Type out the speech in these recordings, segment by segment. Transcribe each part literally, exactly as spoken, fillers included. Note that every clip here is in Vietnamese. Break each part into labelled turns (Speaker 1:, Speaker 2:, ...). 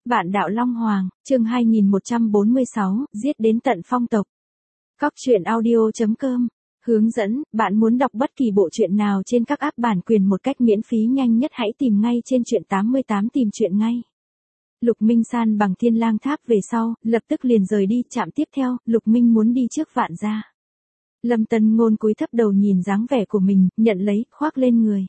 Speaker 1: Vạn đạo Long Hoàng, chương hai nghìn một trăm bốn mươi sáu, giết đến tận phong tộc. Cóc truyện audio chấm com. Hướng dẫn, bạn muốn đọc bất kỳ bộ truyện nào trên các app bản quyền một cách miễn phí nhanh nhất hãy tìm ngay trên truyện tám mươi tám tìm truyện ngay. Lục Minh san bằng Thiên Lang Tháp về sau, lập tức liền rời đi, trạm tiếp theo, Lục Minh muốn đi trước Vạn gia. Lâm Tân Ngôn cúi thấp đầu nhìn dáng vẻ của mình, nhận lấy, khoác lên người.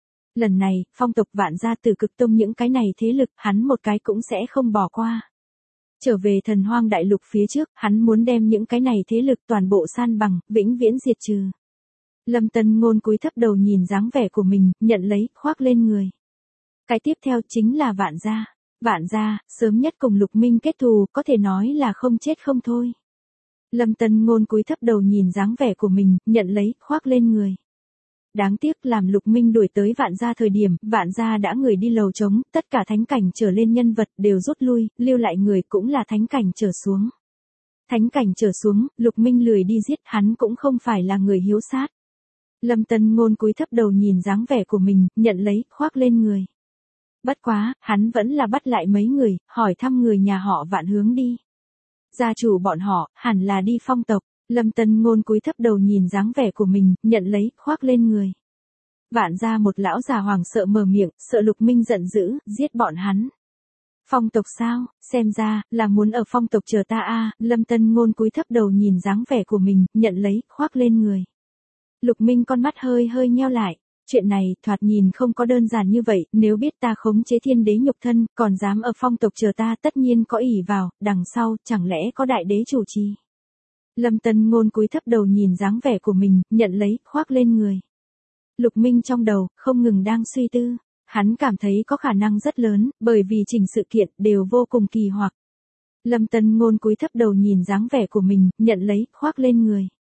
Speaker 1: Lần này, phong tộc Vạn gia từ cực tông những cái này thế lực, hắn một cái cũng sẽ không bỏ qua. Trở về Thần Hoang Đại Lục phía trước, hắn muốn đem những cái này thế lực toàn bộ san bằng, vĩnh viễn diệt trừ. Lâm Tân Ngôn cúi thấp đầu nhìn dáng vẻ của mình, nhận lấy, khoác lên người. Cái tiếp theo chính là Vạn gia. Vạn gia, sớm nhất cùng Lục Minh kết thù, có thể nói là không chết không thôi. Lâm Tân Ngôn cúi thấp đầu nhìn dáng vẻ của mình, nhận lấy, khoác lên người. Đáng tiếc làm Lục Minh đuổi tới Vạn gia thời điểm, Vạn gia đã người đi lầu trống, tất cả thánh cảnh trở lên nhân vật đều rút lui, lưu lại người cũng là thánh cảnh trở xuống. Thánh cảnh trở xuống, Lục Minh lười đi giết, hắn cũng không phải là người hiếu sát. Lâm Tân Ngôn cúi thấp đầu nhìn dáng vẻ của mình, nhận lấy, khoác lên người. Bất quá, hắn vẫn là bắt lại mấy người, hỏi thăm người nhà họ Vạn hướng đi. Gia chủ bọn họ, hẳn là đi phong tộc. Lâm Tân Ngôn cúi thấp đầu nhìn dáng vẻ của mình, nhận lấy, khoác lên người. Vạn gia một lão già hoàng sợ mở miệng, sợ Lục Minh giận dữ, giết bọn hắn. Phong tộc sao, xem ra, là muốn ở phong tộc chờ ta a. Lâm Tân Ngôn cúi thấp đầu nhìn dáng vẻ của mình, nhận lấy, khoác lên người. Lục Minh con mắt hơi hơi nheo lại. Chuyện này, thoạt nhìn không có đơn giản như vậy, nếu biết ta khống chế thiên đế nhục thân, còn dám ở phong tộc chờ ta tất nhiên có ỷ vào, đằng sau, chẳng lẽ có đại đế chủ trì. Lâm Tân Ngôn cúi thấp đầu nhìn dáng vẻ của mình, nhận lấy, khoác lên người. Lục Minh trong đầu, không ngừng đang suy tư. Hắn cảm thấy có khả năng rất lớn, bởi vì chỉnh sự kiện đều vô cùng kỳ hoặc. Lâm Tân Ngôn cúi thấp đầu nhìn dáng vẻ của mình, nhận lấy, khoác lên người.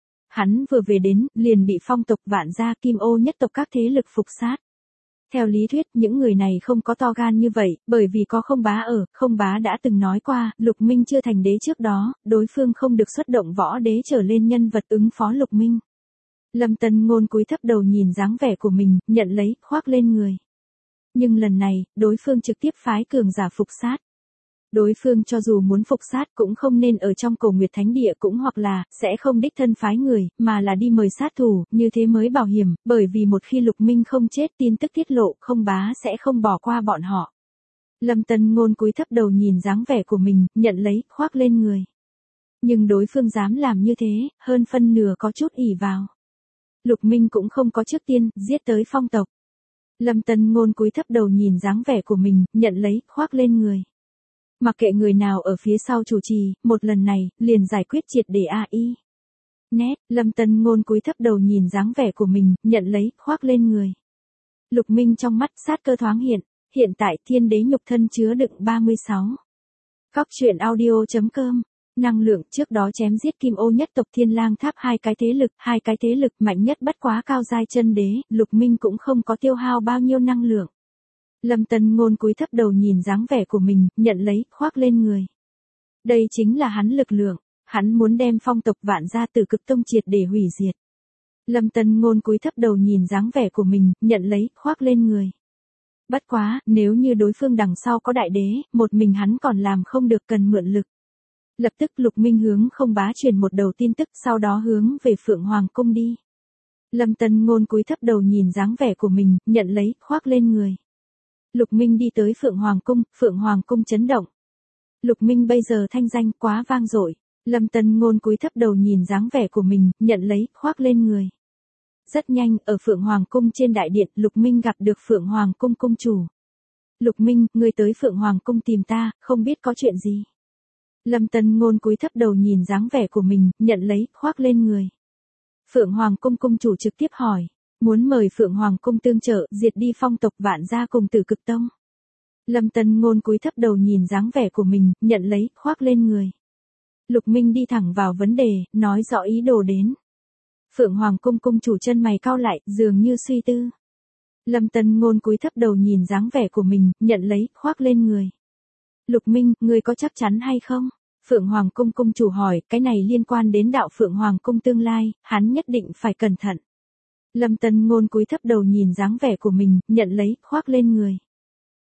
Speaker 1: Hắn vừa về đến, liền bị phong tộc Vạn gia Kim Ô nhất tộc các thế lực phục sát. Theo lý thuyết, những người này không có to gan như vậy, bởi vì có không bá ở, không bá đã từng nói qua, Lục Minh chưa thành đế trước đó, đối phương không được xuất động võ đế trở lên nhân vật ứng phó Lục Minh. Lâm Tân Ngôn cúi thấp đầu nhìn dáng vẻ của mình, nhận lấy, khoác lên người. Nhưng lần này, đối phương trực tiếp phái cường giả phục sát. Đối phương cho dù muốn phục sát cũng không nên ở trong Cổ Nguyệt Thánh Địa cũng hoặc là, sẽ không đích thân phái người, mà là đi mời sát thủ, như thế mới bảo hiểm, bởi vì một khi Lục Minh không chết tin tức tiết lộ, không bá sẽ không bỏ qua bọn họ. Lâm Tân Ngôn cúi thấp đầu nhìn dáng vẻ của mình, nhận lấy, khoác lên người. Nhưng đối phương dám làm như thế, hơn phân nửa có chút ỷ vào. Lục Minh cũng không có trước tiên, giết tới phong tộc. Lâm Tân Ngôn cúi thấp đầu nhìn dáng vẻ của mình, nhận lấy, khoác lên người. Mặc kệ người nào ở phía sau chủ trì, một lần này, liền giải quyết triệt để a i. Nét, Lâm Tân Ngôn cúi thấp đầu nhìn dáng vẻ của mình, nhận lấy, khoác lên người. Lục Minh trong mắt sát cơ thoáng hiện, hiện tại thiên đế nhục thân chứa đựng ba mươi sáu. Cóc truyện audio chấm com. Năng lượng trước đó chém giết Kim Ô nhất tộc Thiên Lang Tháp hai cái thế lực, hai cái thế lực mạnh nhất bất quá cao giai chân đế, Lục Minh cũng không có tiêu hao bao nhiêu năng lượng. Lâm Tân Ngôn cúi thấp đầu nhìn dáng vẻ của mình, nhận lấy, khoác lên người. Đây chính là hắn lực lượng, hắn muốn đem phong tộc Vạn gia từ cực tông triệt để hủy diệt. Lâm Tân Ngôn cúi thấp đầu nhìn dáng vẻ của mình, nhận lấy, khoác lên người. Bất quá, nếu như đối phương đằng sau có đại đế, một mình hắn còn làm không được cần mượn lực. Lập tức Lục Minh hướng không bá truyền một đầu tin tức, sau đó hướng về Phượng Hoàng Cung đi. Lâm Tân Ngôn cúi thấp đầu nhìn dáng vẻ của mình, nhận lấy, khoác lên người. Lục Minh đi tới Phượng Hoàng Cung, Phượng Hoàng Cung chấn động. Lục Minh bây giờ thanh danh quá vang dội. Lâm Tân Ngôn cúi thấp đầu nhìn dáng vẻ của mình, nhận lấy, khoác lên người. Rất nhanh, ở Phượng Hoàng Cung trên đại điện, Lục Minh gặp được Phượng Hoàng Cung cung chủ. Lục Minh, ngươi tới Phượng Hoàng Cung tìm ta, không biết có chuyện gì. Lâm Tân Ngôn cúi thấp đầu nhìn dáng vẻ của mình, nhận lấy, khoác lên người. Phượng Hoàng Cung cung chủ trực tiếp hỏi. Muốn mời Phượng Hoàng Cung tương trợ, diệt đi phong tộc Vạn gia cùng Tử Cực Tông. Lâm Tân Ngôn cúi thấp đầu nhìn dáng vẻ của mình, nhận lấy, khoác lên người. Lục Minh đi thẳng vào vấn đề, nói rõ ý đồ đến. Phượng Hoàng Cung cung chủ chân mày cau lại, dường như suy tư. Lâm Tân Ngôn cúi thấp đầu nhìn dáng vẻ của mình, nhận lấy, khoác lên người. Lục Minh, ngươi có chắc chắn hay không? Phượng Hoàng Cung cung chủ hỏi, cái này liên quan đến đạo Phượng Hoàng Cung tương lai, hắn nhất định phải cẩn thận. Lâm Tân Ngôn cúi thấp đầu nhìn dáng vẻ của mình, nhận lấy, khoác lên người.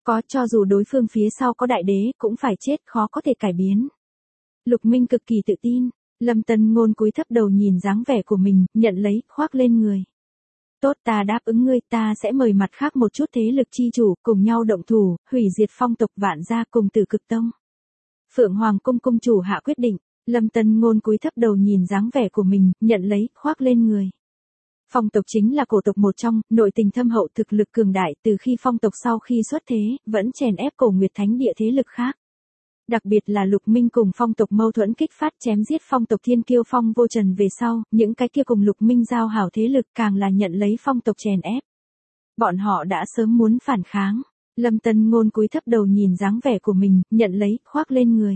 Speaker 1: Có, cho dù đối phương phía sau có đại đế cũng phải chết, khó có thể cải biến. Lục Minh cực kỳ tự tin. Lâm Tân Ngôn cúi thấp đầu nhìn dáng vẻ của mình, nhận lấy, khoác lên người. Tốt, ta đáp ứng ngươi, ta sẽ mời mặt khác một chút thế lực chi chủ, cùng nhau động thủ, hủy diệt phong tộc Vạn gia cùng Tử Cực Tông. Phượng Hoàng cung cung chủ hạ quyết định. Lâm Tân Ngôn cúi thấp đầu nhìn dáng vẻ của mình, nhận lấy, khoác lên người. Phong tộc chính là cổ tộc một trong, nội tình thâm hậu, thực lực cường đại, từ khi phong tộc sau khi xuất thế, vẫn chèn ép Cổ Nguyệt Thánh địa thế lực khác. Đặc biệt là Lục Minh cùng phong tộc mâu thuẫn kích phát chém giết phong tộc Thiên Kiêu Phong Vô Trần về sau, những cái kia cùng Lục Minh giao hảo thế lực càng là nhận lấy phong tộc chèn ép. Bọn họ đã sớm muốn phản kháng. Lâm Tân Ngôn cúi thấp đầu nhìn dáng vẻ của mình, nhận lấy, khoác lên người.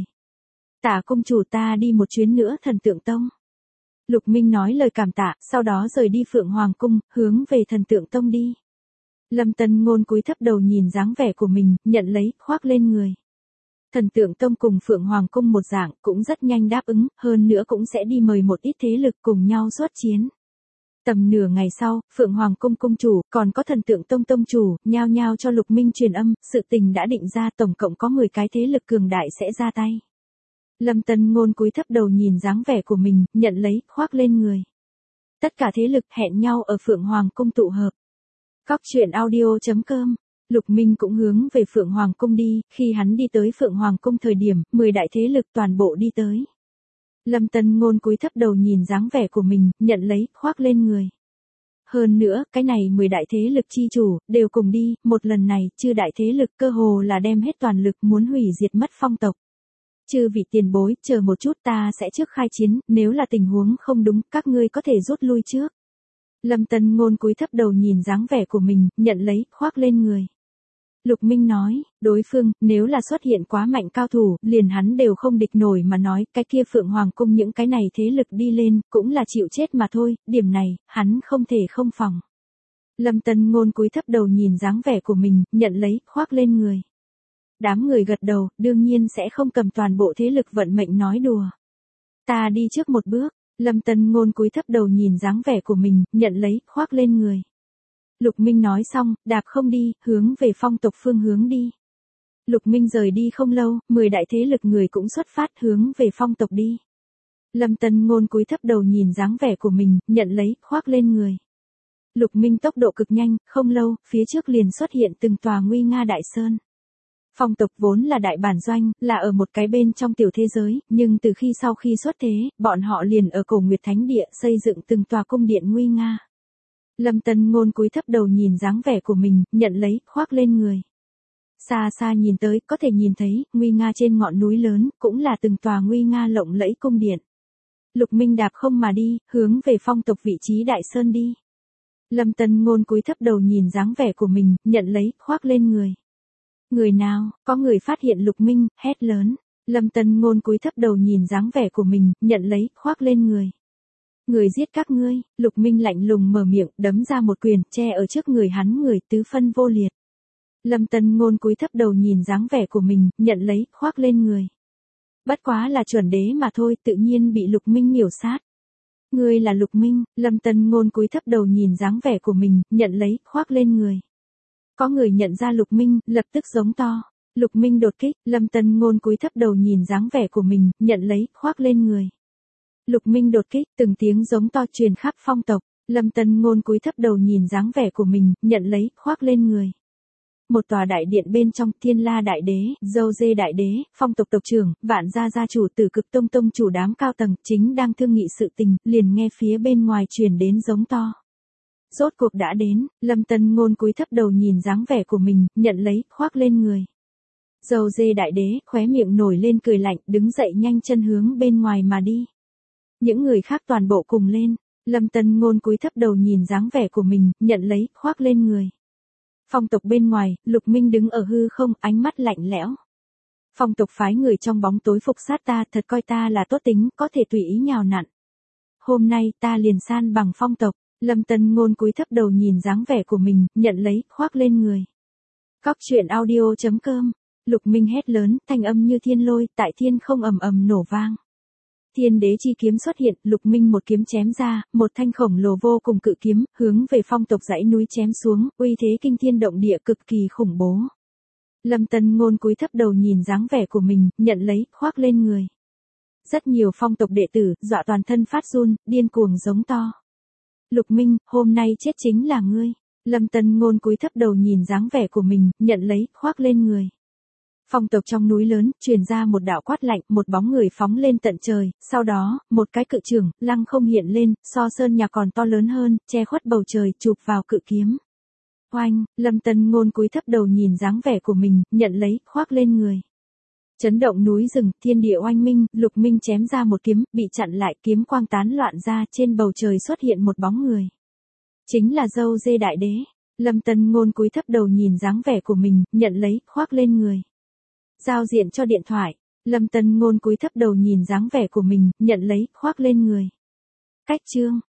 Speaker 1: Tả cung chủ, ta đi một chuyến nữa Thần Tượng Tông. Lục Minh nói lời cảm tạ, sau đó rời đi Phượng Hoàng cung, hướng về Thần Tượng Tông đi. Lâm Tân Ngôn cúi thấp đầu nhìn dáng vẻ của mình, nhận lấy, khoác lên người. Thần Tượng Tông cùng Phượng Hoàng cung một dạng, cũng rất nhanh đáp ứng, hơn nữa cũng sẽ đi mời một ít thế lực cùng nhau xuất chiến. Tầm nửa ngày sau, Phượng Hoàng cung cung chủ, còn có Thần Tượng Tông tông chủ, nhao nhao cho Lục Minh truyền âm, sự tình đã định ra, tổng cộng có mười cái thế lực cường đại sẽ ra tay. Lâm Tân Ngôn cúi thấp đầu nhìn dáng vẻ của mình, nhận lấy, khoác lên người. Tất cả thế lực hẹn nhau ở Phượng Hoàng cung tụ hợp. Cóc truyện audio chấm com. Lục Minh cũng hướng về Phượng Hoàng cung đi, khi hắn đi tới Phượng Hoàng cung thời điểm, mười đại thế lực toàn bộ đi tới. Lâm Tân Ngôn cúi thấp đầu nhìn dáng vẻ của mình, nhận lấy, khoác lên người. Hơn nữa, cái này mười đại thế lực chi chủ, đều cùng đi, một lần này, chư đại thế lực cơ hồ là đem hết toàn lực muốn hủy diệt mất phong tộc. Chư vị tiền bối, chờ một chút, ta sẽ trước khai chiến, nếu là tình huống không đúng, các ngươi có thể rút lui trước. Lâm Tân Ngôn cúi thấp đầu nhìn dáng vẻ của mình, nhận lấy, khoác lên người. Lục Minh nói, đối phương, nếu là xuất hiện quá mạnh cao thủ, liền hắn đều không địch nổi mà nói, cái kia Phượng Hoàng cung những cái này thế lực đi lên, cũng là chịu chết mà thôi, điểm này, hắn không thể không phòng. Lâm Tân Ngôn cúi thấp đầu nhìn dáng vẻ của mình, nhận lấy, khoác lên người. Đám người gật đầu, đương nhiên sẽ không cầm toàn bộ thế lực vận mệnh nói đùa. Ta đi trước một bước. Lâm Tân Ngôn cúi thấp đầu nhìn dáng vẻ của mình, nhận lấy, khoác lên người. Lục Minh nói xong, đạp không đi, hướng về phong tộc phương hướng đi. Lục Minh rời đi không lâu, mười đại thế lực người cũng xuất phát hướng về phong tộc đi. Lâm Tân Ngôn cúi thấp đầu nhìn dáng vẻ của mình, nhận lấy, khoác lên người. Lục Minh tốc độ cực nhanh, không lâu, phía trước liền xuất hiện từng tòa nguy nga đại sơn. Phong tộc vốn là đại bản doanh, là ở một cái bên trong tiểu thế giới, nhưng từ khi sau khi xuất thế, bọn họ liền ở Cổ Nguyệt Thánh địa xây dựng từng tòa cung điện nguy nga. Lâm Tân Ngôn cúi thấp đầu nhìn dáng vẻ của mình, nhận lấy, khoác lên người. Xa xa nhìn tới, có thể nhìn thấy, nguy nga trên ngọn núi lớn, cũng là từng tòa nguy nga lộng lẫy cung điện. Lục Minh đạp không mà đi, hướng về phong tộc vị trí đại sơn đi. Lâm Tân Ngôn cúi thấp đầu nhìn dáng vẻ của mình, nhận lấy, khoác lên người. Người nào, có người phát hiện Lục Minh, hét lớn. Lâm Tân Ngôn cúi thấp đầu nhìn dáng vẻ của mình, nhận lấy, khoác lên người. Người giết các ngươi, Lục Minh lạnh lùng mở miệng, đấm ra một quyền, che ở trước người hắn người tứ phân vô liệt. Lâm Tân Ngôn cúi thấp đầu nhìn dáng vẻ của mình, nhận lấy, khoác lên người. Bất quá là chuẩn đế mà thôi, tự nhiên bị Lục Minh miểu sát. Ngươi là Lục Minh, Lâm Tân Ngôn cúi thấp đầu nhìn dáng vẻ của mình, nhận lấy, khoác lên người. Có người nhận ra Lục Minh, lập tức giống to. Lục Minh đột kích, Lâm Tân Ngôn cúi thấp đầu nhìn dáng vẻ của mình, nhận lấy, khoác lên người. Lục Minh đột kích, từng tiếng giống to truyền khắp phong tộc. Lâm Tân Ngôn cúi thấp đầu nhìn dáng vẻ của mình, nhận lấy, khoác lên người. Một tòa đại điện bên trong, Thiên La đại đế, Dâu Dê đại đế, phong tộc tộc trưởng, Vạn gia gia chủ, Tử Cực tông tông chủ đám cao tầng, chính đang thương nghị sự tình, liền nghe phía bên ngoài truyền đến giống to. Rốt cuộc đã đến, Lâm Tân Ngôn cúi thấp đầu nhìn dáng vẻ của mình, nhận lấy, khoác lên người. Dâu Dê đại đế, khóe miệng nổi lên cười lạnh, đứng dậy nhanh chân hướng bên ngoài mà đi. Những người khác toàn bộ cùng lên, Lâm Tân Ngôn cúi thấp đầu nhìn dáng vẻ của mình, nhận lấy, khoác lên người. Phong tộc bên ngoài, Lục Minh đứng ở hư không, ánh mắt lạnh lẽo. Phong tộc phái người trong bóng tối phục sát ta, thật coi ta là tốt tính, có thể tùy ý nhào nặn. Hôm nay ta liền san bằng phong tộc. Lâm Tân Ngôn cúi thấp đầu nhìn dáng vẻ của mình, nhận lấy, khoác lên người. Cóc truyện audio chấm com. Lục Minh hét lớn, thanh âm như thiên lôi, tại thiên không ầm ầm nổ vang. Thiên đế chi kiếm xuất hiện, Lục Minh một kiếm chém ra, một thanh khổng lồ vô cùng cự kiếm, hướng về phong tộc dãy núi chém xuống, uy thế kinh thiên động địa cực kỳ khủng bố. Lâm Tân Ngôn cúi thấp đầu nhìn dáng vẻ của mình, nhận lấy, khoác lên người. Rất nhiều phong tộc đệ tử, dọa toàn thân phát run, điên cuồng giống to. Lục Minh, hôm nay chết chính là ngươi. Lâm Tân Ngôn cúi thấp đầu nhìn dáng vẻ của mình, nhận lấy, khoác lên người. Phong tộc trong núi lớn, truyền ra một đạo quát lạnh, một bóng người phóng lên tận trời, sau đó, một cái cự trưởng, lăng không hiện lên, so sơn nhà còn to lớn hơn, che khuất bầu trời, chụp vào cự kiếm. Oanh, Lâm Tân Ngôn cúi thấp đầu nhìn dáng vẻ của mình, nhận lấy, khoác lên người. Chấn động núi rừng, thiên địa oanh minh, Lục Minh chém ra một kiếm, bị chặn lại, kiếm quang tán loạn ra, trên bầu trời xuất hiện một bóng người. Chính là Dâu Dê Đại Đế. Lâm Tân Ngôn cúi thấp đầu nhìn dáng vẻ của mình, nhận lấy, khoác lên người. Giao diện cho điện thoại. Lâm Tân Ngôn cúi thấp đầu nhìn dáng vẻ của mình, nhận lấy, khoác lên người. Cách chương.